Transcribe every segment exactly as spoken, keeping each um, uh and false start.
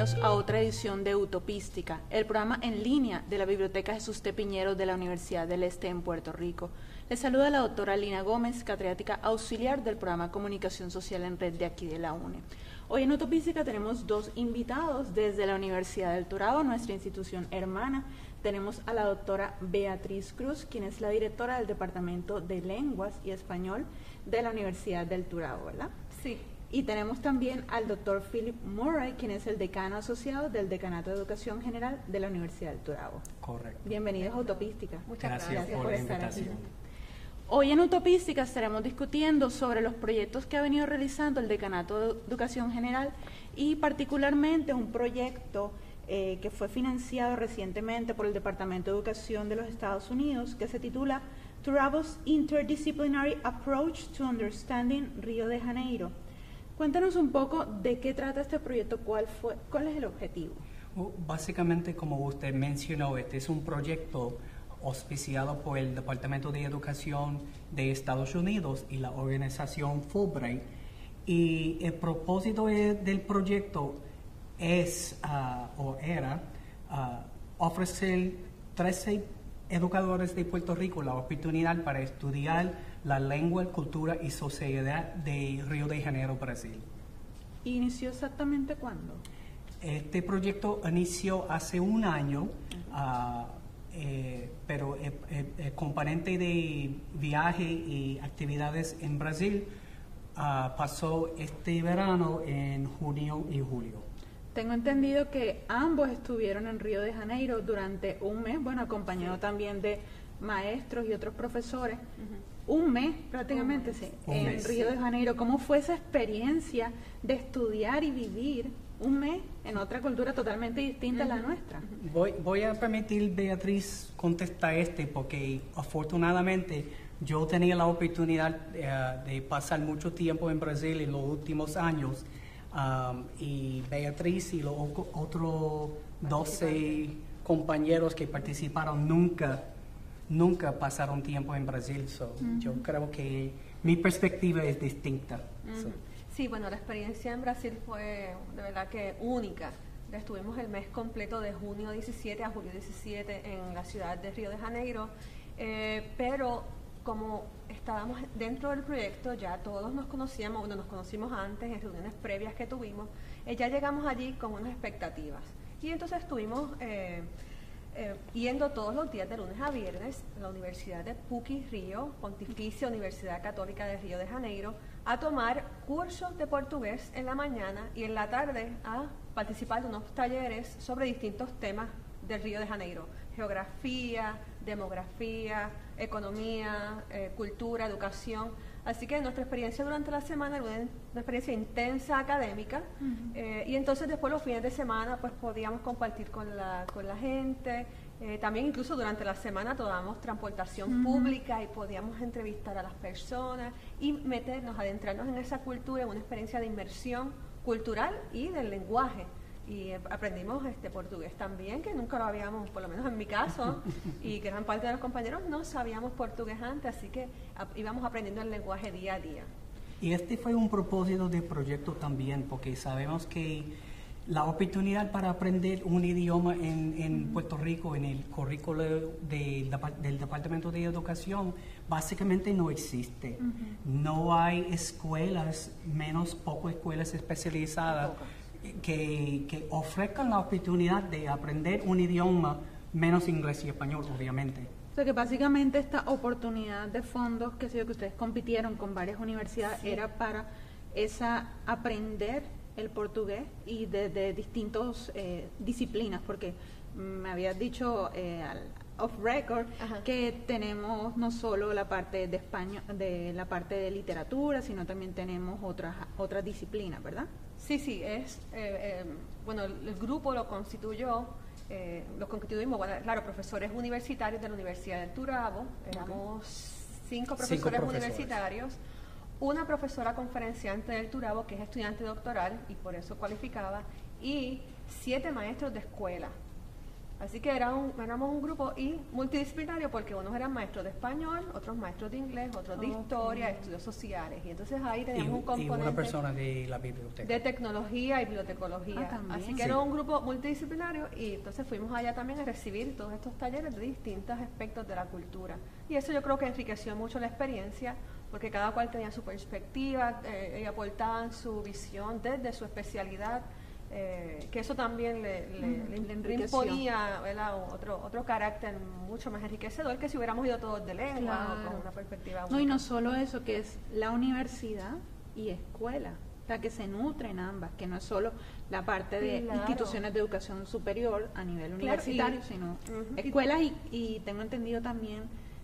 bienvenidos a otra edición de Utopística, el programa en línea de la Biblioteca Jesús T. Piñero de la Universidad del Este en Puerto Rico. Les saluda la doctora Lina Gómez, catedrática auxiliar del programa Comunicación Social en Red de aquí de la UNE. Hoy en Utopística tenemos dos invitados desde la Universidad del Turabo, nuestra institución hermana. Tenemos a la doctora Beatriz Cruz, quien es la directora del Departamento de Lenguas y Español de la Universidad del Turabo, ¿verdad? Sí. Y tenemos también al doctor Philip Murray, quien es el decano asociado del Decanato de Educación General de la Universidad del Turabo. Correcto. Bienvenidos a Utopística. Muchas gracias, gracias por, por la estar invitación. aquí. Hoy en Utopística estaremos discutiendo sobre los proyectos que ha venido realizando el Decanato de Educación General y particularmente un proyecto eh, que fue financiado recientemente por el Departamento de Educación de los Estados Unidos que se titula Turabo's Interdisciplinary Approach to Understanding Río de Janeiro. Cuéntanos un poco de qué trata este proyecto, cuál fue, cuál es el objetivo. Básicamente, como usted mencionó, este es un proyecto auspiciado por el Departamento de Educación de Estados Unidos y la organización Fulbright. Y el propósito de, del proyecto es, uh, o era, uh, ofrecer trece educadores de Puerto Rico la oportunidad para estudiar la lengua, cultura y sociedad de Río de Janeiro, Brasil. ¿Inició exactamente cuándo? Este proyecto inició hace un año, uh, eh, pero el, el, el componente de viaje y actividades en Brasil uh, pasó este verano en junio y julio. Tengo entendido que ambos estuvieron en Río de Janeiro durante un mes, bueno, acompañado sí. también de maestros y otros profesores. Uh-huh. Un mes prácticamente, un mes. sí, un en mes. Río de Janeiro. ¿Cómo fue esa experiencia de estudiar y vivir un mes en otra cultura totalmente distinta uh-huh. a la nuestra? Voy, voy a permitir, Beatriz, contestar este porque afortunadamente yo tenía la oportunidad uh, de pasar mucho tiempo en Brasil en los últimos años. Um, y Beatriz y los otros doce compañeros que participaron nunca, nunca pasaron tiempo en Brasil. So, uh-huh. Yo creo que mi perspectiva es distinta. Uh-huh. So. Sí, bueno, la experiencia en Brasil fue de verdad que única. Estuvimos el mes completo de junio diecisiete a julio diecisiete en la ciudad de Río de Janeiro, eh, pero como estábamos dentro del proyecto, ya todos nos conocíamos, bueno, nos conocimos antes en reuniones previas que tuvimos, eh, ya llegamos allí con unas expectativas. Y entonces estuvimos eh, eh, yendo todos los días de lunes a viernes a la Universidad de Puki Río, Pontificia Universidad Católica de Río de Janeiro, a tomar cursos de portugués en la mañana y en la tarde a participar de unos talleres sobre distintos temas del Río de Janeiro: geografía, demografía, economía, eh, cultura, educación. Así que nuestra experiencia durante la semana era una, una experiencia intensa académica, uh-huh. eh, y entonces después los fines de semana pues podíamos compartir con la, con la gente. Eh, también incluso durante la semana tomábamos transportación uh-huh. pública y podíamos entrevistar a las personas y meternos, adentrarnos en esa cultura, en una experiencia de inmersión cultural y del lenguaje. Y aprendimos este portugués también, que nunca lo habíamos, por lo menos en mi caso, y gran parte de los compañeros no sabíamos portugués antes, así que a, íbamos aprendiendo el lenguaje día a día. Y este fue un propósito del proyecto también, porque sabemos que la oportunidad para aprender un idioma en, en uh-huh. Puerto Rico, en el currículo de, del Departamento de Educación, básicamente no existe. Uh-huh. No hay escuelas, menos poco escuelas especializadas, Que, que ofrezcan la oportunidad de aprender un idioma menos inglés y español, obviamente. O sea que básicamente esta oportunidad de fondos, que sé yo, que ustedes compitieron con varias universidades, sí. era para esa aprender el portugués y de, de distintas eh, disciplinas, porque me habías dicho eh, al off record Ajá. que tenemos no solo la parte de español, de la parte de literatura, sino también tenemos otras otras disciplinas, ¿verdad? Sí, sí, es, eh, eh, bueno, el, el grupo lo constituyó, eh, lo constituimos, bueno, claro, profesores universitarios de la Universidad del Turabo, éramos okay. cinco profesores cinco profesores universitarios, una profesora conferenciante del Turabo que es estudiante doctoral y por eso cualificaba, y siete maestros de escuela. Así que era un, éramos un grupo y multidisciplinario porque unos eran maestros de español, otros maestros de inglés, otros de Okay. historia, estudios sociales. Y entonces ahí Y, teníamos un y componente una persona de la biblioteca. de tecnología y bibliotecología. Ah, también. Así que Sí. era un grupo multidisciplinario y entonces fuimos allá también a recibir todos estos talleres de distintos aspectos de la cultura. Y eso yo creo que enriqueció mucho la experiencia porque cada cual tenía su perspectiva eh, y aportaban su visión desde su especialidad. Eh, que eso también le, le, Mm, le- le le enriqueció. imponía, ¿verdad? Otro, otro carácter mucho más enriquecedor que si hubiéramos ido todos de lengua Claro. o con una perspectiva No, y única. no solo eso, que es la universidad y escuela, o sea, que se nutren ambas, que no es solo la parte de Claro. instituciones de educación superior a nivel Claro, universitario, y- sino Ujú. escuelas y, y tengo entendido también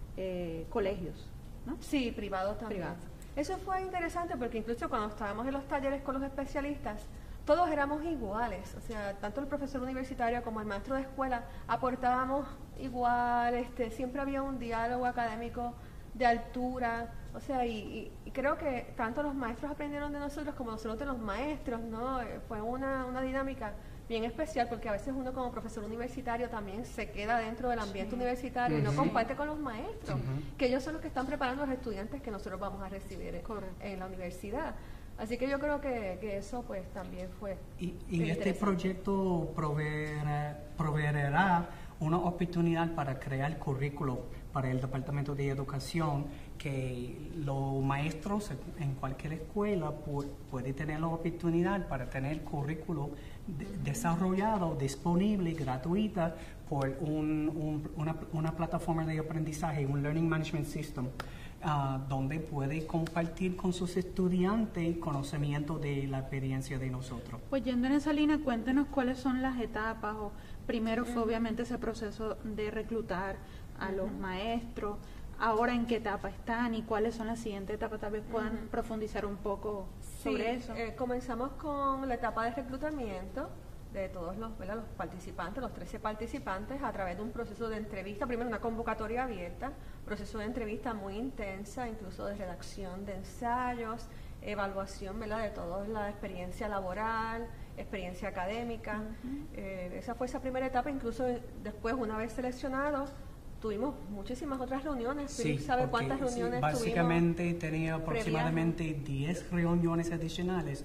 eh, colegios, ¿no? Sí, privados también. Privados. Eso fue interesante porque incluso cuando estábamos en los talleres con los especialistas, todos éramos iguales, o sea, tanto el profesor universitario como el maestro de escuela aportábamos igual, este, siempre había un diálogo académico de altura, o sea, y, y- y creo que tanto los maestros aprendieron de nosotros como nosotros de los maestros, ¿no? Eh, Fue una, una dinámica bien especial porque a veces uno como profesor universitario también se queda dentro del ambiente Sí. universitario y no Ujú. comparte con los maestros, Ujú. que ellos son los que están preparando a los estudiantes que nosotros vamos a recibir en- Correcto. en la universidad. Así que yo creo que, que eso pues también fue Y, y bien este interesante. proyecto proveerá, proveerá una oportunidad para crear currículo para el Departamento de Educación que los maestros en cualquier escuela pu- puede tener la oportunidad para tener currículo de- desarrollado, disponible, gratuita por un- un- una, una plataforma de aprendizaje, un Learning Management System, ah, donde puede compartir con sus estudiantes conocimiento de la experiencia de nosotros. Pues yendo en esa línea, cuéntenos cuáles son las etapas. O primero fue obviamente ese proceso de reclutar a los maestros. Ahora en qué etapa están y cuáles son las siguientes etapas. Tal vez puedan Ujú. profundizar un poco Sí, sobre eso. eh, comenzamos con la etapa de reclutamiento de todos los, ¿verdad? los participantes, los trece participantes, a través de un proceso de entrevista, primero una convocatoria abierta, proceso de entrevista muy intensa, incluso de redacción de ensayos, evaluación, ¿verdad? De toda la experiencia laboral, experiencia académica. Eh, esa fue esa primera etapa, incluso eh, después, una vez seleccionados, tuvimos muchísimas otras reuniones. Philip sabe porque, cuántas sí, reuniones básicamente tenía previaje. aproximadamente diez reuniones adicionales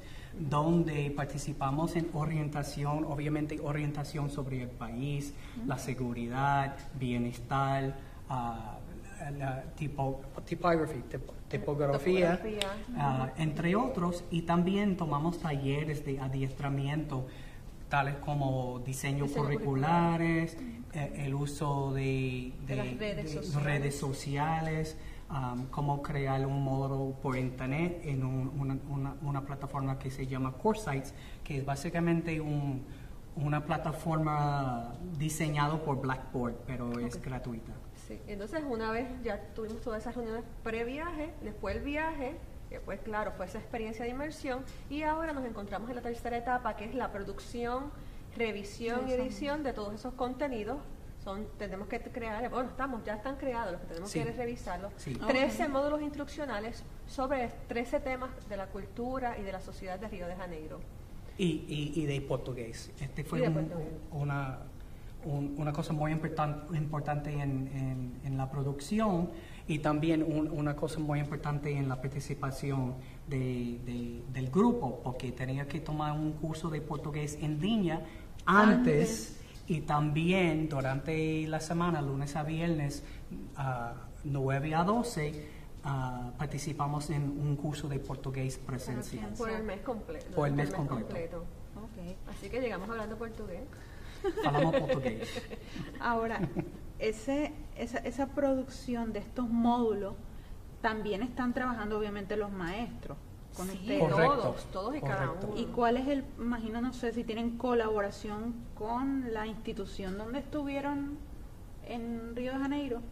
donde participamos en orientación, obviamente orientación sobre el país, la seguridad, bienestar, ah, la, la tipo, typography, tipo- tipografía, Tipografía. ah, entre otros, y también tomamos talleres de adiestramiento tales como diseño, Diseño curriculares, eh, el uso de, De las redes de sociales. redes sociales, um, cómo crear un módulo por internet en un- una, una- una plataforma que se llama CoreSites, que es básicamente un- una plataforma diseñada por Blackboard, pero es Ok. gratuita. Sí, entonces una vez ya tuvimos todas esas reuniones pre-viaje, después el viaje, que pues claro, fue esa experiencia de inmersión, y ahora nos encontramos en la tercera etapa, que es la producción, revisión y Eso. edición de todos esos contenidos. Son, tenemos que crear, bueno, estamos, ya están creados, lo que tenemos Sí. que es revisarlos. Sí. trece Ok. módulos instruccionales sobre trece temas de la cultura y de la sociedad de Río de Janeiro. Y, y, y de portugués. Este fue Y de un- portugués. una, un- una cosa muy importan- importante en, en- en la producción y también un- una cosa muy importante en la participación de- de- del grupo, porque tenía que tomar un curso de portugués en línea antes, y también durante la semana, lunes a viernes, a nueve a doce, ah, participamos en un curso de portugués presencial. Por el mes completo. Por el mes completo. Ok. Así que llegamos hablando portugués. Falamos portugués. Ahora, ese, esa, esa producción de estos módulos también están trabajando obviamente los maestros con Sí, ustedes. Correcto, todos, todos y cada correcto. uno. ¿Y cuál es el, imagino, no sé si tienen colaboración con la institución donde estuvieron en Río de Janeiro?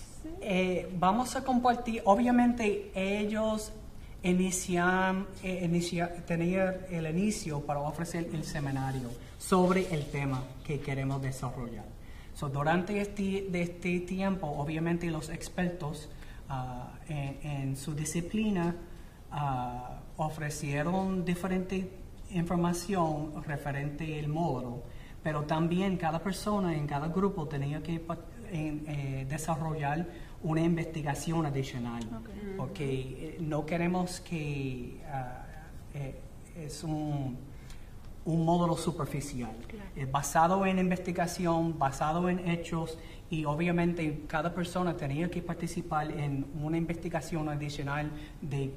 Eh, vamos a compartir, obviamente ellos inician, eh, inicia- tenían el inicio para ofrecer el seminario sobre el tema que queremos desarrollar. So, durante este, de este tiempo, obviamente los expertos ah, en, en su disciplina ah, ofrecieron diferente información referente al módulo, pero también cada persona en cada grupo tenía que en, eh, desarrollar una investigación adicional, okay. porque no queremos que uh, eh, es un, un módulo superficial, claro. Es basado en investigación, basado en hechos, y obviamente cada persona tenía que participar en una investigación adicional de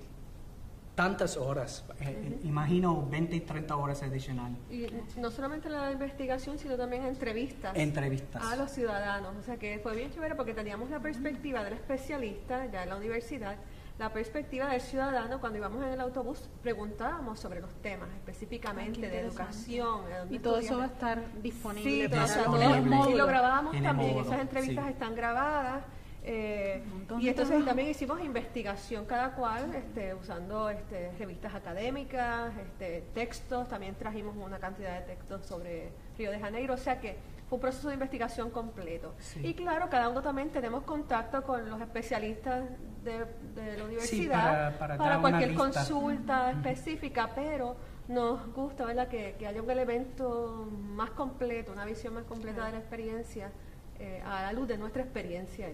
tantas horas, eh, uh-huh. imagino veinte y treinta horas adicionales. Y no solamente la investigación, sino también entrevistas, entrevistas a los ciudadanos. O sea que fue bien chévere porque teníamos la perspectiva del especialista ya en la universidad, la perspectiva del ciudadano. Cuando íbamos en el autobús preguntábamos sobre los temas específicamente de educación. Y todo eso va a estar disponible. Sí, todo, disponible. Todo, y lo grabábamos Tiene también, modo, esas entrevistas sí. están grabadas. Eh, y entonces también hicimos investigación cada cual, este, usando este, revistas académicas, este, textos, también trajimos una cantidad de textos sobre Río de Janeiro, o sea que fue un proceso de investigación completo. Sí. Y claro, cada uno también tenemos contacto con los especialistas de, de la universidad sí, para, para, para cualquier consulta uh-huh. específica, pero nos gusta, ¿verdad?, que, que haya un elemento más completo, una visión más completa uh-huh. de la experiencia eh, a la luz de nuestra experiencia.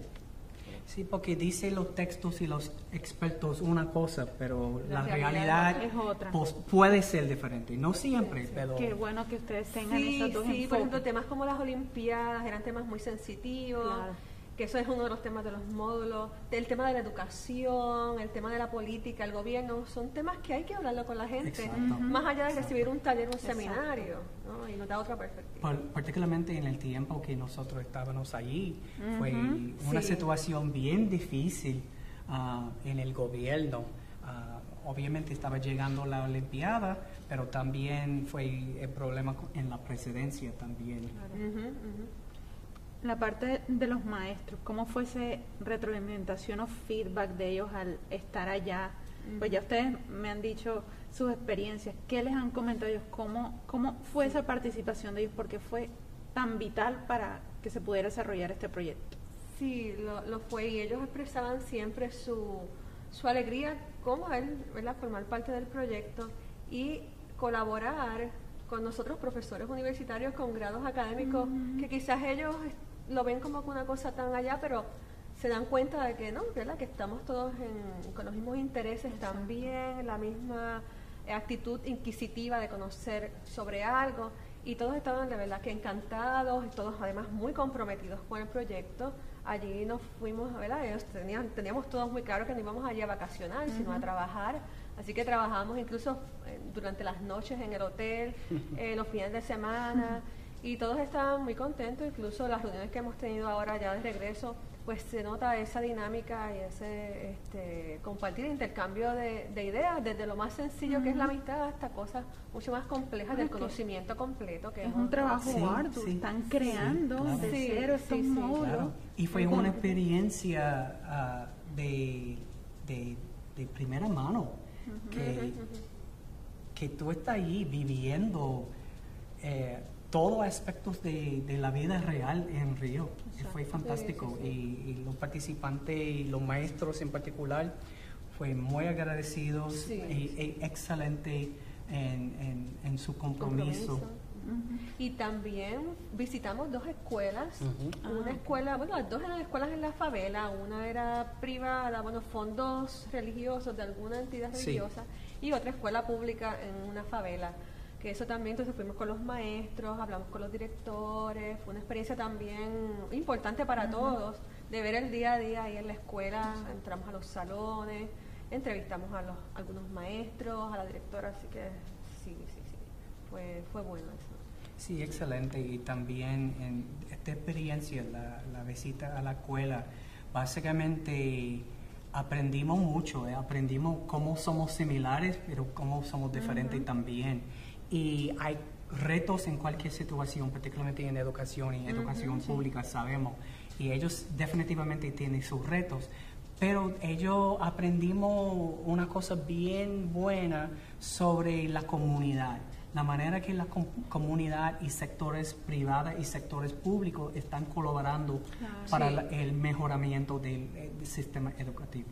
Sí, porque dice los textos y los expertos una cosa, pero la, la realidad, realidad es otra. Pues, puede ser diferente. No siempre, sí, sí. pero... Qué bueno que ustedes tengan sí, esos dos Sí, enfoques. por ejemplo, temas como las Olimpiadas eran temas muy sensitivos, claro. que eso es uno de los temas de los módulos. El tema de la educación, el tema de la política, el gobierno, son temas que hay que hablarlo con la gente, Exacto. más allá de Exacto. recibir un taller, un seminario, ¿no? Y nos da otra perspectiva. Por, particularmente en el tiempo que nosotros estábamos allí, uh-huh. fue una sí. situación bien difícil uh, en el gobierno. Uh, obviamente estaba llegando la Olimpiada, pero también fue el problema en la presidencia también. Claro. Uh-huh, uh-huh. La parte de los maestros, ¿cómo fue esa retroalimentación o feedback de ellos al estar allá? Uh-huh. Pues ya ustedes me han dicho sus experiencias. ¿Qué les han comentado ellos? ¿Cómo, cómo fue esa participación de ellos? Porque fue tan vital para que se pudiera desarrollar este proyecto. Sí, lo, lo fue, y ellos expresaban siempre su, su alegría como él, ¿verdad?, formar parte del proyecto y colaborar con nosotros, profesores universitarios con grados académicos, uh-huh. que quizás ellos lo ven como una cosa tan allá, pero se dan cuenta de que no, ¿verdad?, que estamos todos en, con los mismos intereses. Exacto. También, la misma actitud inquisitiva de conocer sobre algo, y todos estaban de verdad que encantados, y todos además muy comprometidos con el proyecto. Allí nos fuimos, ¿verdad? Ellos tenían, teníamos todos muy claro que no íbamos allí a vacacionar, uh-huh. sino a trabajar, así que trabajamos incluso eh, durante las noches en el hotel, eh, los fines de semana, uh-huh. y todos estaban muy contentos. Incluso las reuniones que hemos tenido ahora ya de regreso, pues se nota esa dinámica y ese este, compartir, intercambio de, de ideas, desde lo más sencillo uh-huh. que es la amistad hasta cosas mucho más complejas del conocimiento completo. Que es un trabajo sí, arduo, sí, están creando sí, claro. de sí, cero estos sí, sí, módulos. Claro. Y fue una experiencia uh, de, de, de primera mano, uh-huh. que, uh-huh. que tú estás ahí viviendo eh, todos aspectos de, de la vida real en Río. Exacto. Fue fantástico. Sí, sí, sí. Y, y los participantes y los maestros en particular fue muy agradecidos sí, y, sí. y excelente en, en, en su compromiso. compromiso. Uh-huh. Y también visitamos dos escuelas, uh-huh. una ah, escuela, bueno, las dos eran escuelas en la favela, una era privada, bueno, fondos religiosos de alguna entidad religiosa, sí. y otra escuela pública en una favela. Que eso también, entonces fuimos con los maestros, hablamos con los directores, fue una experiencia también importante para uh-huh. todos, de ver el día a día ahí en la escuela. Uh-huh. Entramos a los salones, entrevistamos a los algunos maestros, a la directora, así que sí, sí, sí, fue, fue bueno eso. Sí, excelente. Y también en esta experiencia, la, la visita a la escuela, básicamente aprendimos mucho, ¿eh? Aprendimos cómo somos similares, pero cómo somos diferentes uh-huh. también. Y hay retos en cualquier situación, particularmente en educación y uh-huh, educación sí. pública, sabemos. Y ellos definitivamente tienen sus retos. Pero ellos aprendimos una cosa bien buena sobre la comunidad. La manera que la com- comunidad y sectores privados y sectores públicos están colaborando claro, para sí. la, el mejoramiento del, del sistema educativo.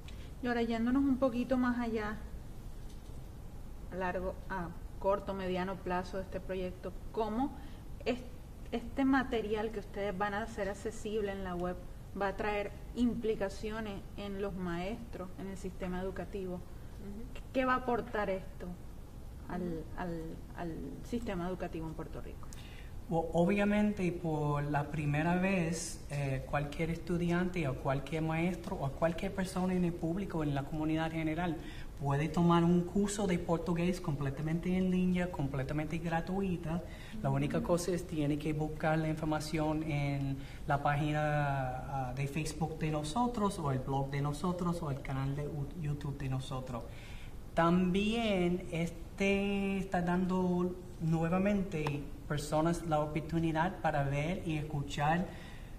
Y ahora, yéndonos un poquito más allá, a largo, a corto, mediano plazo de este proyecto, ¿cómo es- este material que ustedes van a hacer accesible en la web va a traer implicaciones en los maestros, en el sistema educativo. ¿Qué va a aportar esto al, al, al sistema educativo en Puerto Rico? Well, obviamente, por la primera vez, eh, cualquier estudiante o cualquier maestro o cualquier persona en el público, en la comunidad general, puede tomar un curso de portugués completamente en línea, completamente gratuita. La única cosa es tiene que buscar la información en la página uh, de Facebook de nosotros, o el blog de nosotros, o el canal de U- YouTube de nosotros. También este está dando nuevamente personas la oportunidad para ver y escuchar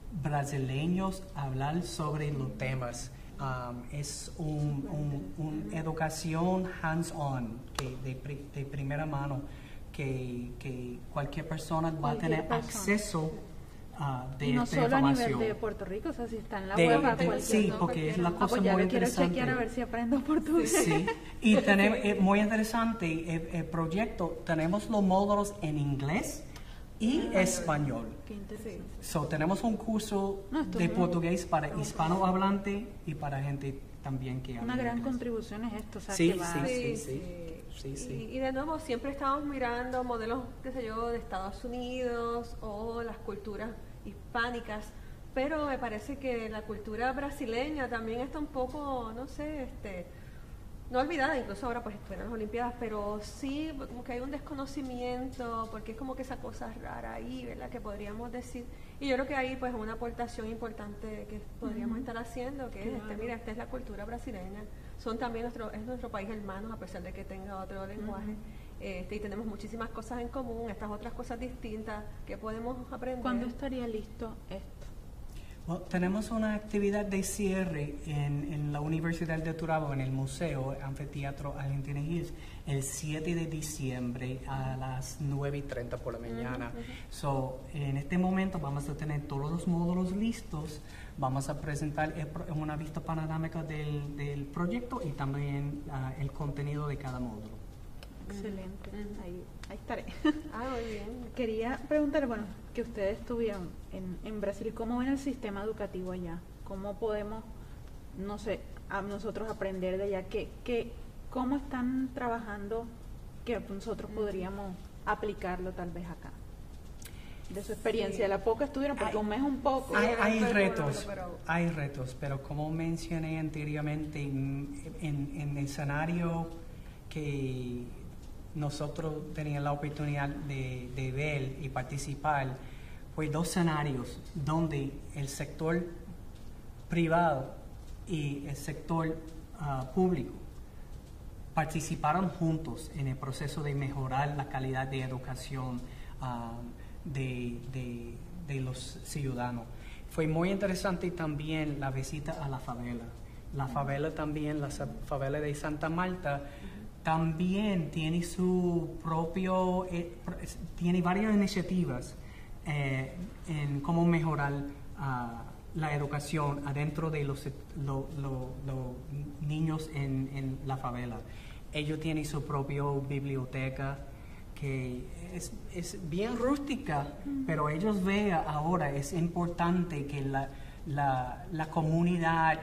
brasileños hablar sobre los temas. Um, es una un, un educación hands-on, que de, pri- de primera mano, que, que cualquier persona va Cualquier a tener persona. acceso uh, de Y no esta solo a nivel información. de Puerto Rico, o sea, si está en la De- web, a de- cualquier... sí, no, porque es la cualquiera. Ah, cosa pues ya muy lo quiero interesante. chequear a ver si aprendo portugués. Sí, y tenemos, es muy interesante el, el proyecto, tenemos los módulos en inglés y español. Qué interesante. So, tenemos un curso No, esto de es muy- portugués para hispanohablante y para gente también que habla Una gran inglés. contribución es esto, o sea, Sí, que va... sí, Sí, sí, sí. sí, sí. Y, y de nuevo, siempre estamos mirando modelos, qué sé yo, de Estados Unidos o las culturas hispánicas, pero me parece que la cultura brasileña también está un poco, no sé, este, no olvidada, incluso ahora pues estuvieron las Olimpiadas, pero sí como que hay un desconocimiento, porque es como que esa cosa rara ahí, ¿verdad? Que podríamos decir. Y yo creo que ahí pues una aportación importante que podríamos estar haciendo, que es, este, Claro. mira, esta es la cultura brasileña, son también nuestro, es nuestro país hermanos, a pesar de que tenga otro lenguaje, este, y tenemos muchísimas cosas en común, estas otras cosas distintas que podemos aprender. ¿Cuándo estaría listo esto? Bueno, tenemos una actividad de cierre en, en la Universidad de Turabo, en el Museo Anfiteatro Argentina Hills, el siete de diciembre a las nueve y treinta por la mañana. So, en este momento vamos a tener todos los módulos listos, vamos a presentar el pro- una vista panorámica del, del proyecto y también ah, el contenido de cada módulo. Excelente, Ujú. ahí, ahí estaré. Ah, muy bien. Quería preguntar, bueno, que ustedes estuvieron en, en Brasil, ¿cómo ven el sistema educativo allá? ¿Cómo podemos, no sé, a nosotros aprender de allá? ¿Qué, qué, ¿Cómo están trabajando que nosotros podríamos aplicarlo tal vez acá? De su experiencia, Sí. de la poca estuvieron, porque Hay- un mes un poco. Hay, era hay un retos, pero- hay retos, pero como mencioné anteriormente, en, en, en el escenario que nosotros teníamos la oportunidad de, de ver y participar, fue dos escenarios donde el sector privado y el sector ah, público participaron juntos en el proceso de mejorar la calidad de educación ah, de, de- de los ciudadanos. Fue muy interesante también la visita a la favela. La favela también, la sa- favela de Santa Marta, también tiene su propio, eh, pr- tiene varias iniciativas eh, en cómo mejorar ah, la educación adentro de los lo- lo- lo niños en, en la favela. Ellos tienen su propia biblioteca que es, es bien rústica, pero ellos ven ahora, es importante que la, la, la comunidad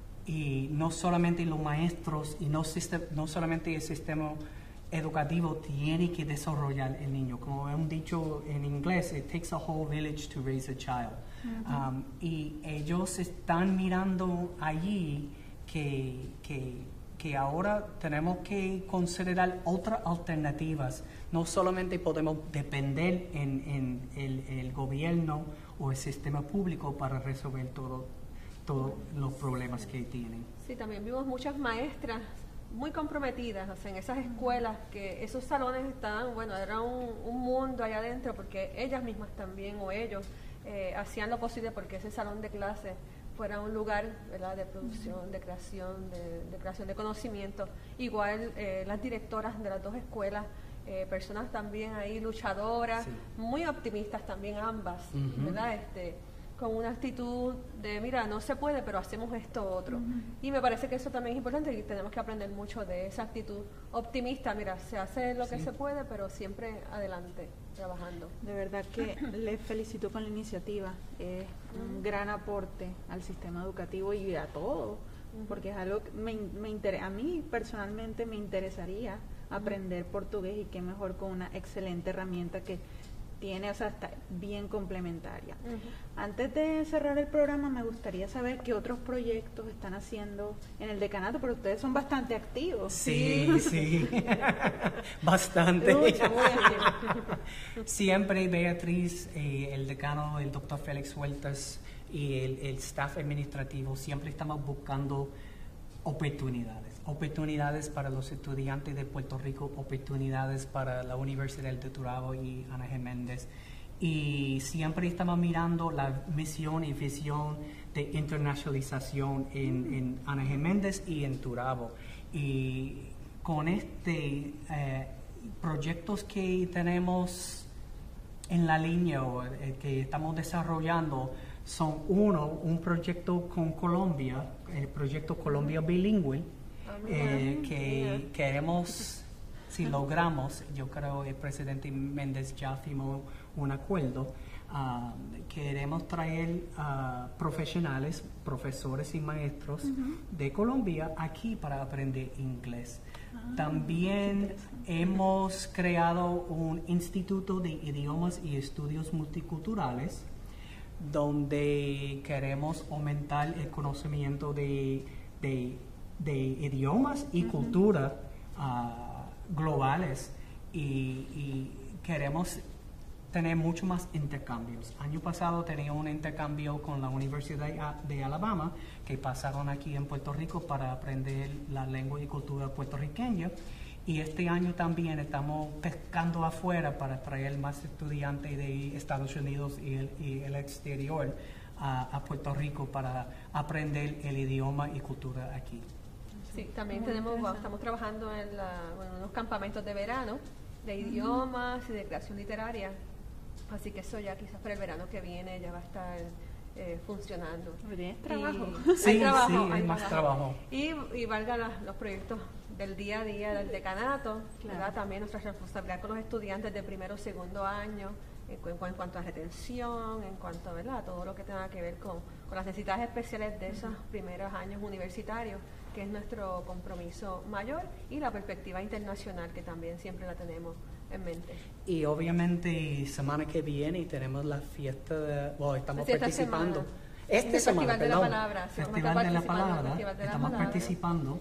y no solamente los maestros y no, sistem- no solamente el sistema educativo tiene que desarrollar el niño. Como han dicho en inglés, it takes a whole village to raise a child. Um, y ellos están mirando allí que, que, que ahora tenemos que considerar otras alternativas. No solamente podemos depender en, en el, el gobierno o el sistema público para resolver todo, todos los problemas que tienen. Sí, también vimos muchas maestras muy comprometidas, o sea, en esas escuelas, que esos salones estaban, bueno, era un, un mundo allá adentro, porque ellas mismas también, o ellos, eh, hacían lo posible porque ese salón de clase fuera un lugar, ¿verdad?, de producción, de creación, de, de creación de conocimiento. Igual eh, las directoras de las dos escuelas, eh, personas también ahí luchadoras, Sí. muy optimistas también ambas, Ujú. ¿verdad? Este, con una actitud de, mira, no se puede, pero hacemos esto otro. Uh-huh. Y me parece que eso también es importante y tenemos que aprender mucho de esa actitud optimista. Mira, se hace lo sí. que se puede, pero siempre adelante, trabajando. De verdad que les felicito con la iniciativa. Es uh-huh. un gran aporte al sistema educativo y a todo, uh-huh. porque es algo que me, me interesa. A mí personalmente me interesaría uh-huh. aprender portugués, y qué mejor con una excelente herramienta que tiene, o sea, está bien complementaria. Uh-huh. Antes de cerrar el programa, me gustaría saber qué otros proyectos están haciendo en el decanato, pero ustedes son bastante activos. Sí, sí, bastante. Mucho, muy Siempre Beatriz, eh, el decano, el doctor Félix Huertas y el, el staff administrativo, siempre estamos buscando oportunidades. Oportunidades para los estudiantes de Puerto Rico, oportunidades para la Universidad de Turabo y Ana Geméndez. Y siempre estamos mirando la misión y visión de internacionalización en, en Ana Geméndez y en Turabo. Y con este eh, proyectos que tenemos en la línea o eh, que estamos desarrollando, son uno, un proyecto con Colombia, el proyecto Colombia Bilingüe, Eh, que queremos, si logramos, yo creo el presidente Méndez ya firmó un acuerdo, uh, queremos traer uh, profesionales, profesores y maestros uh-huh. de Colombia aquí para aprender inglés. Ah, También hemos creado un instituto de idiomas y estudios multiculturales donde queremos aumentar el conocimiento de, de de idiomas y uh-huh. cultura uh, globales y, y queremos tener mucho más intercambios. Año pasado tenía un intercambio con la Universidad de Alabama que pasaron aquí en Puerto Rico para aprender la lengua y cultura puertorriqueña, y este año también estamos pescando afuera para traer más estudiantes de Estados Unidos y el, y el exterior a, a Puerto Rico para aprender el idioma y cultura aquí. Sí, también tenemos, estamos trabajando en la, bueno, unos campamentos de verano de idiomas y de creación literaria, así que eso ya quizás para el verano que viene ya va a estar eh, funcionando. ¿Es trabajo? Y, sí, hay trabajo, sí, hay hay más trabajo. Y, y valga la, los proyectos del día a día del decanato, claro. ¿verdad? También nuestra responsabilidad con los estudiantes de primero o segundo año, en, en, en cuanto a retención, en cuanto a ¿verdad? todo lo que tenga que ver con, con las necesidades especiales de esos uh-huh. primeros años universitarios, que es nuestro compromiso mayor, y la perspectiva internacional, que también siempre la tenemos en mente. Y obviamente semana que viene tenemos la fiesta, de, bueno, estamos sí, participando. Semana. Esta semana, Festival de la Palabra. Sí, Festival de la Palabra, Festival de la estamos Palabra. participando.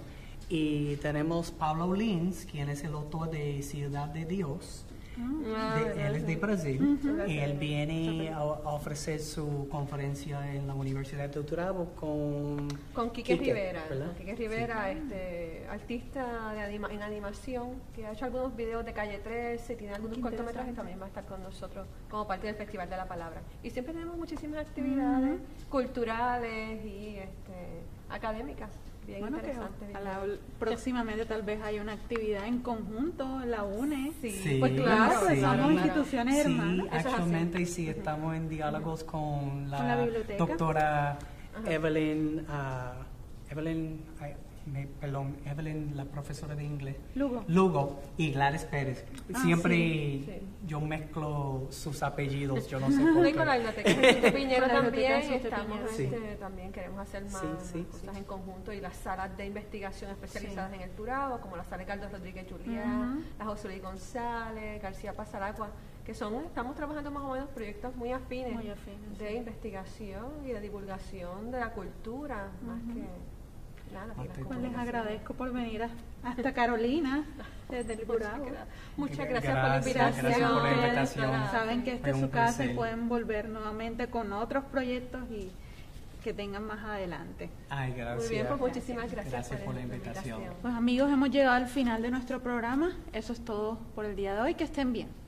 Y tenemos Pablo Lins, quien es el autor de Ciudad de Dios. Ah, de, él es de Brasil uh-huh. y él viene a, a ofrecer su conferencia en la Universidad de Turabo con con Quique, Quique Rivera ¿verdad? con Quique Rivera, sí. este artista de anima, en animación, que ha hecho algunos videos de Calle trece, tiene algunos cortometrajes, también va a estar con nosotros como parte del Festival de la Palabra. Y siempre tenemos muchísimas actividades uh-huh. culturales y este, académicas. Bien bueno, interesante. Que, la, próximamente tal vez haya una actividad en conjunto, la UNE. Sí, sí pues claro, sí, somos sí, instituciones sí, hermanas. Sí, actualmente sí, estamos en diálogos con la, ¿Con la biblioteca? doctora Ajá. Evelyn, uh, Evelyn, ay, me, perdón, Evelyn, la profesora de inglés. Lugo. Lugo y Gladys Pérez. Ah, Siempre sí, sí. yo mezclo sus apellidos, yo no sé por Y qué. con la biblioteca de Piñero Con la también, biblioteca de estamos, Sí. este, también queremos hacer más, Sí, más sí, cosas sí. en conjunto, y las salas de investigación especializadas Sí. en el Turabo, como la sala de Carlos Rodríguez Julián, Uh-huh. la José Luis González, García Pasaragua, que son, estamos trabajando más o menos proyectos muy afines, Muy afines, de sí. investigación y de divulgación de la cultura, más Uh-huh. que nada. Ah, las te- Pues les comunicaciones. agradezco por venir a- hasta Carolina, desde el Turabo. Muchas, gra- muchas Gracias, gracias por la invitación. gracias por la Ustedes invitación. Saben que esta Fue es un su casa y placer. pueden volver nuevamente con otros proyectos y que tengan más adelante. Ay, gracias. Muy bien, pues muchísimas gracias, Gracias por la invitación. Pues amigos, hemos llegado al final de nuestro programa. Eso es todo por el día de hoy. Que estén bien.